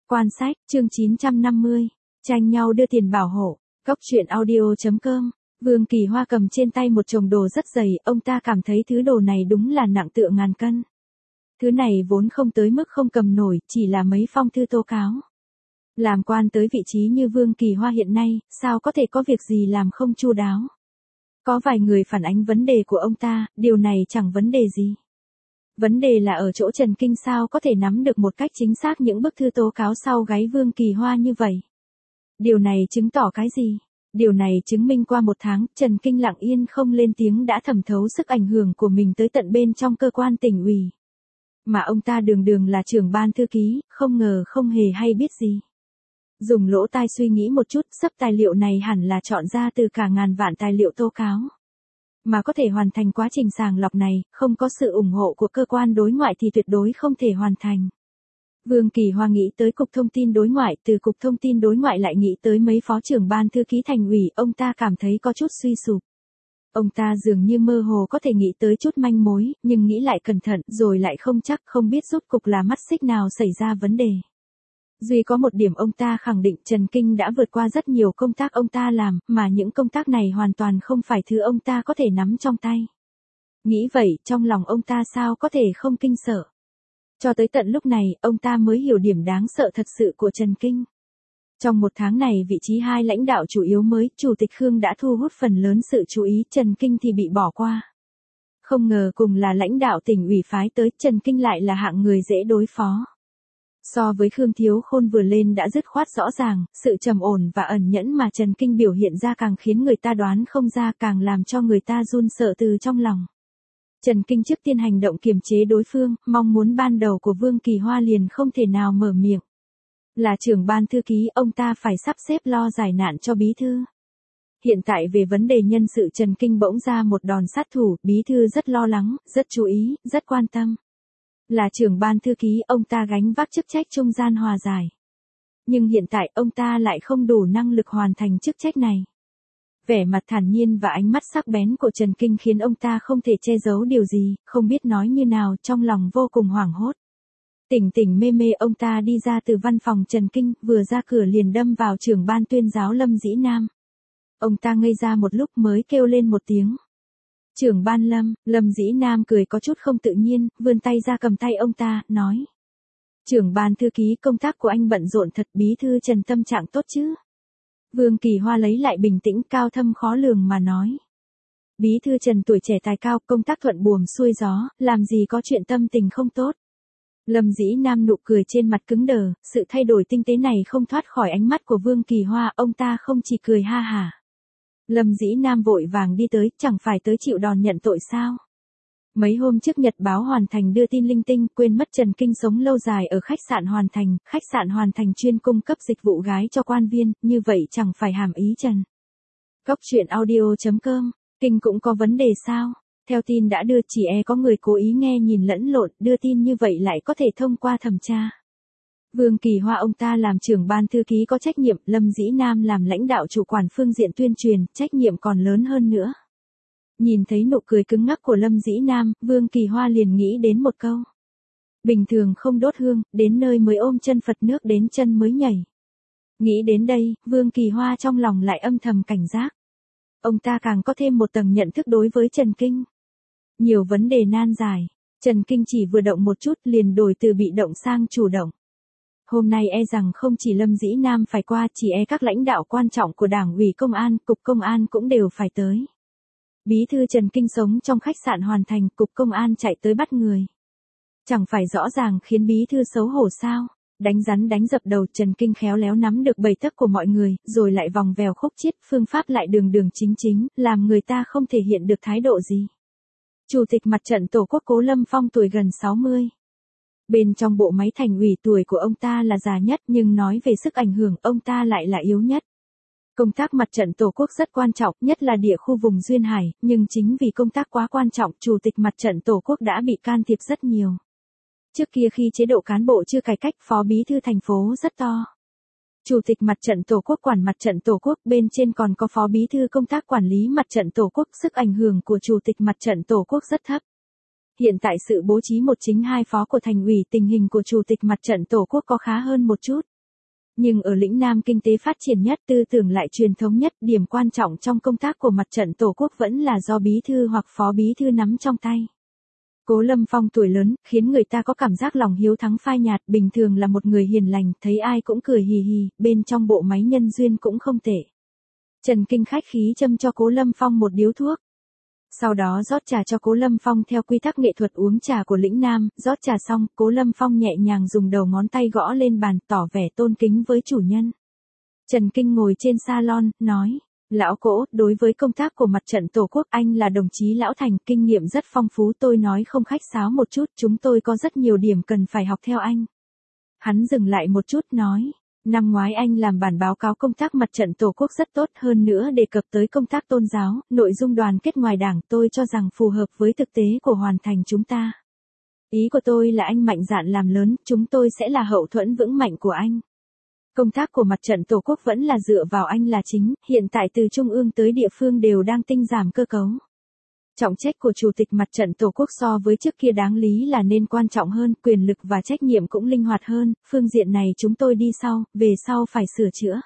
Quan sách, chương 950. Tranh nhau đưa tiền bảo hộ. Cốc truyện audio.com. Vương Kỳ Hoa cầm trên tay một chồng đồ rất dày, ông ta cảm thấy thứ đồ này đúng là nặng tựa ngàn cân. Thứ này vốn không tới mức không cầm nổi, chỉ là mấy phong thư tố cáo. Làm quan tới vị trí như Vương Kỳ Hoa hiện nay, sao có thể có việc gì làm không chu đáo. Có vài người phản ánh vấn đề của ông ta, điều này chẳng vấn đề gì. Vấn đề là ở chỗ Trần Kinh sao có thể nắm được một cách chính xác những bức thư tố cáo sau gáy Vương Kỳ Hoa như vậy. Điều này chứng tỏ cái gì? Điều này chứng minh qua một tháng, Trần Kinh lặng yên không lên tiếng đã thẩm thấu sức ảnh hưởng của mình tới tận bên trong cơ quan tỉnh ủy. Mà ông ta đường đường là trưởng ban thư ký, không ngờ không hề hay biết gì. Dùng lỗ tai suy nghĩ một chút, sắp tài liệu này hẳn là chọn ra từ cả ngàn vạn tài liệu tố cáo. Mà có thể hoàn thành quá trình sàng lọc này, không có sự ủng hộ của cơ quan đối ngoại thì tuyệt đối không thể hoàn thành. Vương Kỳ Hoa nghĩ tới Cục Thông tin Đối ngoại, từ Cục Thông tin Đối ngoại lại nghĩ tới mấy phó trưởng ban thư ký thành ủy, ông ta cảm thấy có chút suy sụp. Ông ta dường như mơ hồ có thể nghĩ tới chút manh mối, nhưng nghĩ lại cẩn thận, rồi lại không chắc, không biết rốt cục là mắt xích nào xảy ra vấn đề. Duy có một điểm ông ta khẳng định Trần Kinh đã vượt qua rất nhiều công tác ông ta làm, mà những công tác này hoàn toàn không phải thứ ông ta có thể nắm trong tay. Nghĩ vậy, trong lòng ông ta sao có thể không kinh sợ. Cho tới tận lúc này, ông ta mới hiểu điểm đáng sợ thật sự của Trần Kinh. Trong một tháng này vị trí hai lãnh đạo chủ yếu mới, Chủ tịch Khương đã thu hút phần lớn sự chú ý, Trần Kinh thì bị bỏ qua. Không ngờ cùng là lãnh đạo tỉnh ủy phái tới, Trần Kinh lại là hạng người dễ đối phó. So với Khương Thiếu Khôn vừa lên đã dứt khoát rõ ràng, sự trầm ổn và ẩn nhẫn mà Trần Kinh biểu hiện ra càng khiến người ta đoán không ra, càng làm cho người ta run sợ từ trong lòng. Trần Kinh trước tiên hành động kiềm chế đối phương, mong muốn ban đầu của Vương Kỳ Hoa liền không thể nào mở miệng. Là trưởng ban thư ký, ông ta phải sắp xếp lo giải nạn cho bí thư. Hiện tại về vấn đề nhân sự Trần Kinh bỗng ra một đòn sát thủ, bí thư rất lo lắng, rất chú ý, rất quan tâm. Là trưởng ban thư ký, ông ta gánh vác chức trách trung gian hòa giải. Nhưng hiện tại ông ta lại không đủ năng lực hoàn thành chức trách này. Vẻ mặt thản nhiên và ánh mắt sắc bén của Trần Kinh khiến ông ta không thể che giấu điều gì, không biết nói như nào, trong lòng vô cùng hoảng hốt. Tỉnh tỉnh mê mê ông ta đi ra từ văn phòng Trần Kinh, vừa ra cửa liền đâm vào trưởng ban tuyên giáo Lâm Dĩ Nam. Ông ta ngây ra một lúc mới kêu lên một tiếng. Trưởng ban Lâm, Lâm Dĩ Nam cười có chút không tự nhiên, vươn tay ra cầm tay ông ta, nói. Trưởng ban thư ký, công tác của anh bận rộn thật, bí thư Trần tâm trạng tốt chứ? Vương Kỳ Hoa lấy lại bình tĩnh, cao thâm khó lường mà nói. Bí thư Trần tuổi trẻ tài cao, công tác thuận buồm xuôi gió, làm gì có chuyện tâm tình không tốt. Lâm Dĩ Nam nụ cười trên mặt cứng đờ, sự thay đổi tinh tế này không thoát khỏi ánh mắt của Vương Kỳ Hoa, ông ta không chỉ cười ha hả. Lâm Dĩ Nam vội vàng đi tới, chẳng phải tới chịu đòn nhận tội sao? Mấy hôm trước Nhật báo Hoàn Thành đưa tin linh tinh, quên mất Trần Kinh sống lâu dài ở khách sạn Hoàn Thành chuyên cung cấp dịch vụ gái cho quan viên, như vậy chẳng phải hàm ý Trần. Cốc truyện audio.com, Kinh cũng có vấn đề sao? Theo tin đã đưa, chỉ có người cố ý nghe nhìn lẫn lộn, đưa tin như vậy lại có thể thông qua thẩm tra. Vương Kỳ Hoa ông ta làm trưởng ban thư ký có trách nhiệm, Lâm Dĩ Nam làm lãnh đạo chủ quản phương diện tuyên truyền, trách nhiệm còn lớn hơn nữa. Nhìn thấy nụ cười cứng ngắc của Lâm Dĩ Nam, Vương Kỳ Hoa liền nghĩ đến một câu. Bình thường không đốt hương, đến nơi mới ôm chân Phật, nước đến chân mới nhảy. Nghĩ đến đây, Vương Kỳ Hoa trong lòng lại âm thầm cảnh giác. Ông ta càng có thêm một tầng nhận thức đối với Trần Kinh. Nhiều vấn đề nan giải, Trần Kinh chỉ vừa động một chút liền đổi từ bị động sang chủ động. Hôm nay rằng không chỉ Lâm Dĩ Nam phải qua, chỉ các lãnh đạo quan trọng của Đảng ủy Công an, Cục Công an cũng đều phải tới. Bí thư Trần Kinh sống trong khách sạn Hoàn Thành, Cục Công an chạy tới bắt người. Chẳng phải rõ ràng khiến bí thư xấu hổ sao? Đánh rắn đánh dập đầu, Trần Kinh khéo léo nắm được bầy tấc của mọi người, rồi lại vòng vèo khúc chiết, phương pháp lại đường đường chính chính, làm người ta không thể hiện được thái độ gì. Chủ tịch Mặt trận Tổ quốc Cố Lâm Phong tuổi gần 60. Bên trong bộ máy thành ủy tuổi của ông ta là già nhất, nhưng nói về sức ảnh hưởng ông ta lại là yếu nhất. Công tác Mặt trận Tổ quốc rất quan trọng, nhất là địa khu vùng Duyên Hải, nhưng chính vì công tác quá quan trọng, Chủ tịch Mặt trận Tổ quốc đã bị can thiệp rất nhiều. Trước kia khi chế độ cán bộ chưa cải cách, phó bí thư thành phố rất to. Chủ tịch Mặt trận Tổ quốc quản Mặt trận Tổ quốc, bên trên còn có phó bí thư công tác quản lý Mặt trận Tổ quốc, sức ảnh hưởng của Chủ tịch Mặt trận Tổ quốc rất thấp. Hiện tại sự bố trí một chính hai phó của thành ủy, tình hình của Chủ tịch Mặt trận Tổ quốc có khá hơn một chút. Nhưng ở lĩnh Nam kinh tế phát triển nhất, tư tưởng lại truyền thống nhất, điểm quan trọng trong công tác của mặt trận Tổ quốc vẫn là do bí thư hoặc phó bí thư nắm trong tay. Cố Lâm Phong tuổi lớn, khiến người ta có cảm giác lòng hiếu thắng phai nhạt, bình thường là một người hiền lành, thấy ai cũng cười hì hì, bên trong bộ máy nhân duyên cũng không tệ. Trần Kinh khách khí châm cho Cố Lâm Phong một điếu thuốc. Sau đó rót trà cho Cố Lâm Phong theo quy tắc nghệ thuật uống trà của lĩnh Nam, rót trà xong, Cố Lâm Phong nhẹ nhàng dùng đầu ngón tay gõ lên bàn, tỏ vẻ tôn kính với chủ nhân. Trần Kinh ngồi trên salon, nói, lão Cố, đối với công tác của mặt trận Tổ quốc anh là đồng chí lão thành, kinh nghiệm rất phong phú, tôi nói không khách sáo một chút, chúng tôi có rất nhiều điểm cần phải học theo anh. Hắn dừng lại một chút, nói, năm ngoái anh làm bản báo cáo công tác mặt trận Tổ quốc rất tốt, hơn nữa đề cập tới công tác tôn giáo, nội dung đoàn kết ngoài đảng, tôi cho rằng phù hợp với thực tế của hoàn thành chúng ta. Ý của tôi là anh mạnh dạn làm lớn, chúng tôi sẽ là hậu thuẫn vững mạnh của anh. Công tác của mặt trận Tổ quốc vẫn là dựa vào anh là chính, hiện tại từ trung ương tới địa phương đều đang tinh giảm cơ cấu. Trọng trách của Chủ tịch Mặt trận Tổ quốc so với trước kia đáng lý là nên quan trọng hơn, quyền lực và trách nhiệm cũng linh hoạt hơn, phương diện này chúng tôi đi sau, về sau phải sửa chữa.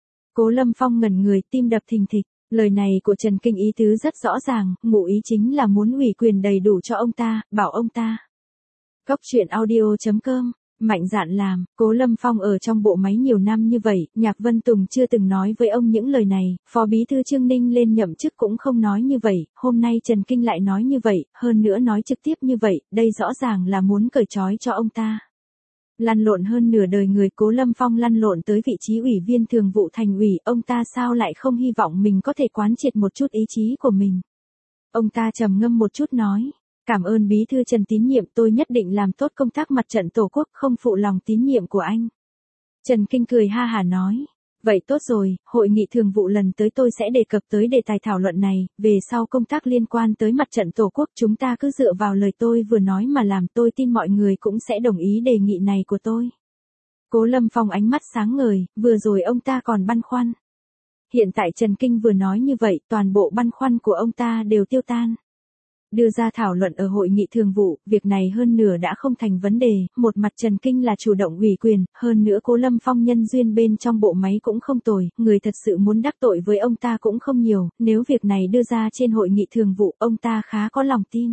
Cố Lâm Phong ngẩn người, tim đập thình thịch, lời này của Trần Kinh ý tứ rất rõ ràng, ngụ ý chính là muốn ủy quyền đầy đủ cho ông ta, bảo ông ta. Cóc truyện audio.com Mạnh dạn làm, Cố Lâm Phong ở trong bộ máy nhiều năm như vậy, Nhạc Vân Tùng chưa từng nói với ông những lời này, Phó Bí thư Trương Ninh lên nhậm chức cũng không nói như vậy, hôm nay Trần Kinh lại nói như vậy, hơn nữa nói trực tiếp như vậy, đây rõ ràng là muốn cởi trói cho ông ta. Lăn lộn hơn nửa đời người, Cố Lâm Phong lăn lộn tới vị trí ủy viên thường vụ thành ủy, ông ta sao lại không hy vọng mình có thể quán triệt một chút ý chí của mình. Ông ta trầm ngâm một chút nói. Cảm ơn bí thư Trần tín nhiệm, tôi nhất định làm tốt công tác mặt trận Tổ quốc, không phụ lòng tín nhiệm của anh. Trần Kinh cười ha hả nói. Vậy tốt rồi, hội nghị thường vụ lần tới tôi sẽ đề cập tới đề tài thảo luận này, về sau công tác liên quan tới mặt trận Tổ quốc chúng ta cứ dựa vào lời tôi vừa nói mà làm, tôi tin mọi người cũng sẽ đồng ý đề nghị này của tôi. Cố Lâm Phong ánh mắt sáng ngời, vừa rồi ông ta còn băn khoăn. Hiện tại Trần Kinh vừa nói như vậy, toàn bộ băn khoăn của ông ta đều tiêu tan. Đưa ra thảo luận ở hội nghị thường vụ, việc này hơn nửa đã không thành vấn đề, một mặt Trần Kinh là chủ động ủy quyền, hơn nữa Cố Lâm Phong nhân duyên bên trong bộ máy cũng không tồi, người thật sự muốn đắc tội với ông ta cũng không nhiều, nếu việc này đưa ra trên hội nghị thường vụ, ông ta khá có lòng tin.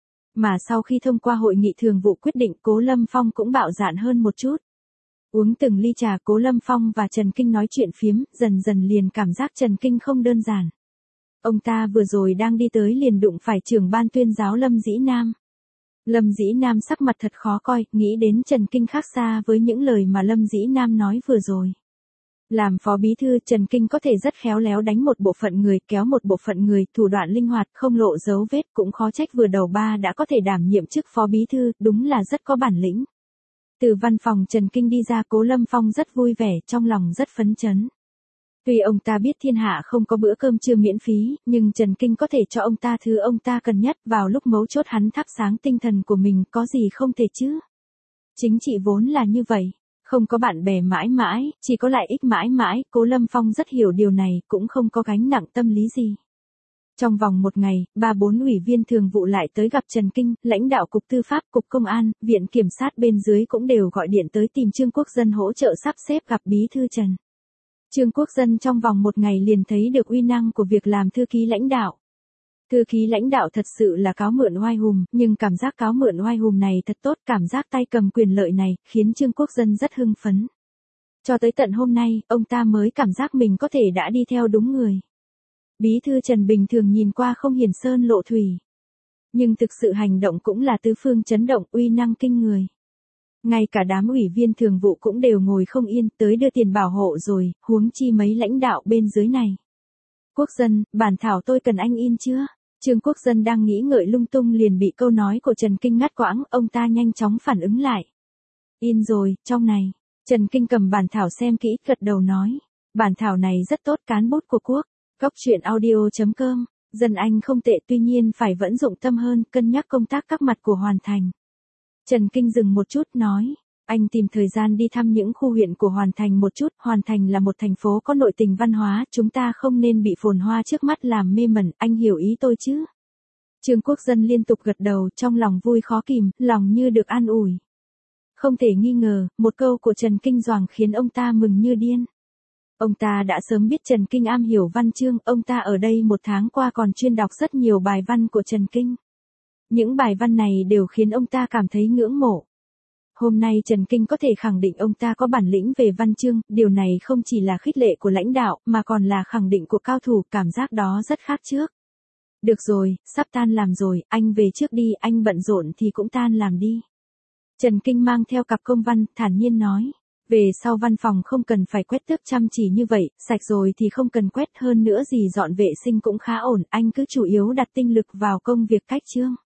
Mà sau khi thông qua hội nghị thường vụ quyết định, Cố Lâm Phong cũng bạo dạn hơn một chút. Uống từng ly trà, Cố Lâm Phong và Trần Kinh nói chuyện phiếm, dần dần liền cảm giác Trần Kinh không đơn giản. Ông ta vừa rồi đang đi tới liền đụng phải trưởng ban tuyên giáo Lâm Dĩ Nam. Lâm Dĩ Nam sắc mặt thật khó coi, nghĩ đến Trần Kinh khác xa với những lời mà Lâm Dĩ Nam nói vừa rồi. Làm phó bí thư, Trần Kinh có thể rất khéo léo đánh một bộ phận người, kéo một bộ phận người, thủ đoạn linh hoạt, không lộ dấu vết, cũng khó trách vừa đầu ba đã có thể đảm nhiệm chức phó bí thư, đúng là rất có bản lĩnh. Từ văn phòng Trần Kinh đi ra, Cố Lâm Phong rất vui vẻ, trong lòng rất phấn chấn. Tuy ông ta biết thiên hạ không có bữa cơm trưa miễn phí, nhưng Trần Kinh có thể cho ông ta thứ ông ta cần nhất, vào lúc mấu chốt hắn thắp sáng tinh thần của mình, có gì không thể chứ. Chính trị vốn là như vậy, không có bạn bè mãi mãi, chỉ có lợi ích mãi mãi, Cố Lâm Phong rất hiểu điều này, cũng không có gánh nặng tâm lý gì. Trong vòng một ngày, 3-4 ủy viên thường vụ lại tới gặp Trần Kinh, lãnh đạo Cục Tư pháp, Cục Công an, Viện Kiểm sát bên dưới cũng đều gọi điện tới tìm Trương Quốc Dân hỗ trợ sắp xếp gặp bí thư Trần. Trương Quốc Dân trong vòng một ngày liền thấy được uy năng của việc làm thư ký lãnh đạo. Thư ký lãnh đạo thật sự là cáo mượn oai hùng, nhưng cảm giác cáo mượn oai hùng này thật tốt, cảm giác tay cầm quyền lợi này, khiến Trương Quốc Dân rất hưng phấn. Cho tới tận hôm nay, ông ta mới cảm giác mình có thể đã đi theo đúng người. Bí thư Trần bình thường nhìn qua không hiển sơn lộ thủy. Nhưng thực sự hành động cũng là tứ phương chấn động, uy năng kinh người. Ngay cả đám ủy viên thường vụ cũng đều ngồi không yên, tới đưa tiền bảo hộ rồi, huống chi mấy lãnh đạo bên dưới này. Quốc Dân, bản thảo tôi cần anh in chưa? Trương Quốc Dân đang nghĩ ngợi lung tung liền bị câu nói của Trần Kinh ngắt quãng, ông ta nhanh chóng phản ứng lại. In rồi, trong này. Trần Kinh cầm bản thảo xem kỹ, gật đầu nói. Bản thảo này rất tốt, cán bút của Quốc. Cóc truyện audio.com Dân anh không tệ, tuy nhiên phải vẫn dụng tâm hơn, cân nhắc công tác các mặt của Hoàn Thành. Trần Kinh dừng một chút nói, anh tìm thời gian đi thăm những khu huyện của Hoàn Thành một chút, Hoàn Thành là một thành phố có nội tình văn hóa, chúng ta không nên bị phồn hoa trước mắt làm mê mẩn, anh hiểu ý tôi chứ? Trương Quốc Dân liên tục gật đầu, trong lòng vui khó kìm, lòng như được an ủi. Không thể nghi ngờ, một câu của Trần Kinh Doàng khiến ông ta mừng như điên. Ông ta đã sớm biết Trần Kinh am hiểu văn chương, ông ta ở đây một tháng qua còn chuyên đọc rất nhiều bài văn của Trần Kinh. Những bài văn này đều khiến ông ta cảm thấy ngưỡng mộ. Hôm nay Trần Kinh có thể khẳng định ông ta có bản lĩnh về văn chương, điều này không chỉ là khích lệ của lãnh đạo, mà còn là khẳng định của cao thủ, cảm giác đó rất khác trước. Được rồi, sắp tan làm rồi, anh về trước đi, anh bận rộn thì cũng tan làm đi. Trần Kinh mang theo cặp công văn, thản nhiên nói. Về sau văn phòng không cần phải quét tước chăm chỉ như vậy, sạch rồi thì không cần quét, hơn nữa gì dọn vệ sinh cũng khá ổn, anh cứ chủ yếu đặt tinh lực vào công việc cách chương.